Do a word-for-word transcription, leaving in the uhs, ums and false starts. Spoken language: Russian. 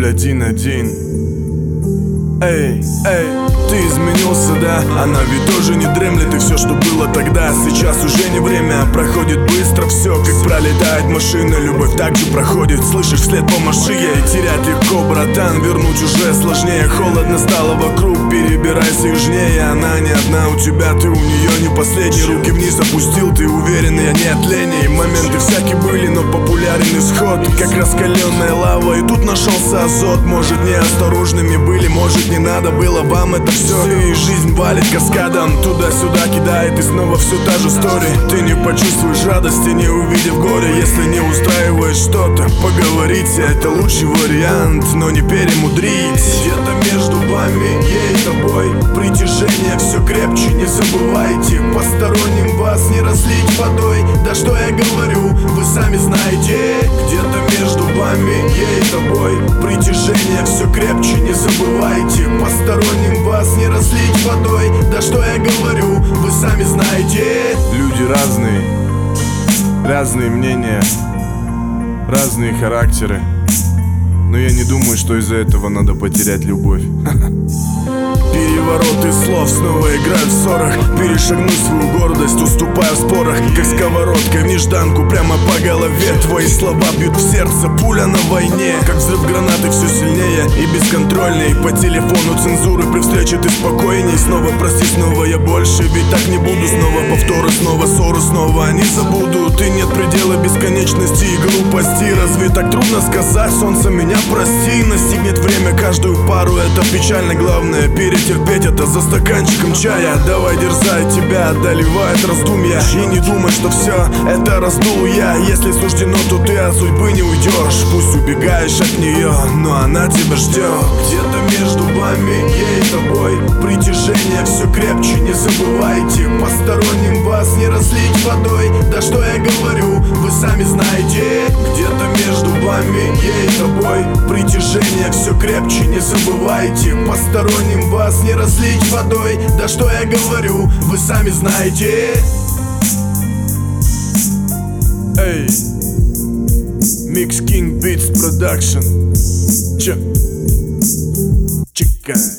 ноль один один. Эй, эй, ты изменился, да? Она ведь тоже не дремлет, и все, что было тогда, сейчас уже не время. Проходит быстро все, как пролетает машина. Любовь так же проходит, слышишь, вслед помаши ей. Терять легко, братан, вернуть уже сложнее. Холодно стало вокруг, перебирайся южнее. Она не одна у тебя, ты у нее не последний. Руки вниз опустил, ты уверен, я не от лени. Моменты всякие были, но популярен исход, как раскаленная лава, и тут нашелся азот. Может, неосторожными были, может, не надо было вам это все. И жизнь валит каскадом, туда-сюда кидает, и снова все та же история. Ты не почувствуешь радости, не увидев горя. Если не устраивает что-то, поговорите, это лучший вариант, но не перемудрить. Где-то между вами, ей и тобой притяжение все крепче, не забывайте. Посторонним вас не разлить водой. Да что я говорю, вы сами знаете. Где-то между вами, ей и тобой притяжение все крепче, не забывайте. Посторонним вас не разлить водой. Да что я говорю, вы сами знаете. Люди разные, разные мнения, разные характеры, но я не думаю, что из-за этого надо потерять любовь. Перевороты слов, снова играю в ссорах. Перешагну свою гордость, уступаю в спорах. Как сковородкой в нежданку прямо по голове. Твои слова бьют в сердце, пуля на войне. Как взрыв гранаты все сильнее и бесконтрольней. По телефону цензуры при встрече ты спокойней. Снова прости, снова я больше, ведь так не буду. Снова повторы, снова ссоры, снова не забуду. Ты нет предела бесконечности и глупости. Разве так трудно сказать, солнце меня прости. Настигнет время каждую пару, это печально. Главное перетерпеть это за стаканчиком чая. Давай дерзай, тебя одолевает раздумья. И не думай, что все это раздул я. Если суждено, то ты от судьбы не уйдешь. Пусть убегаешь от нее, но она тебя ждет. Где-то между вами, ей и тобой притяжение все крепче, не забывайте. Посторонним вас не разлить водой. Да что я говорю, вы сами знаете. Где-то между вами, ей и тобой притяжение все крепче, не забывайте. Посторонним вас не разлить водой. Да что я говорю, вы сами знаете. Эй, Mix King Beats Production. Че? Чекай.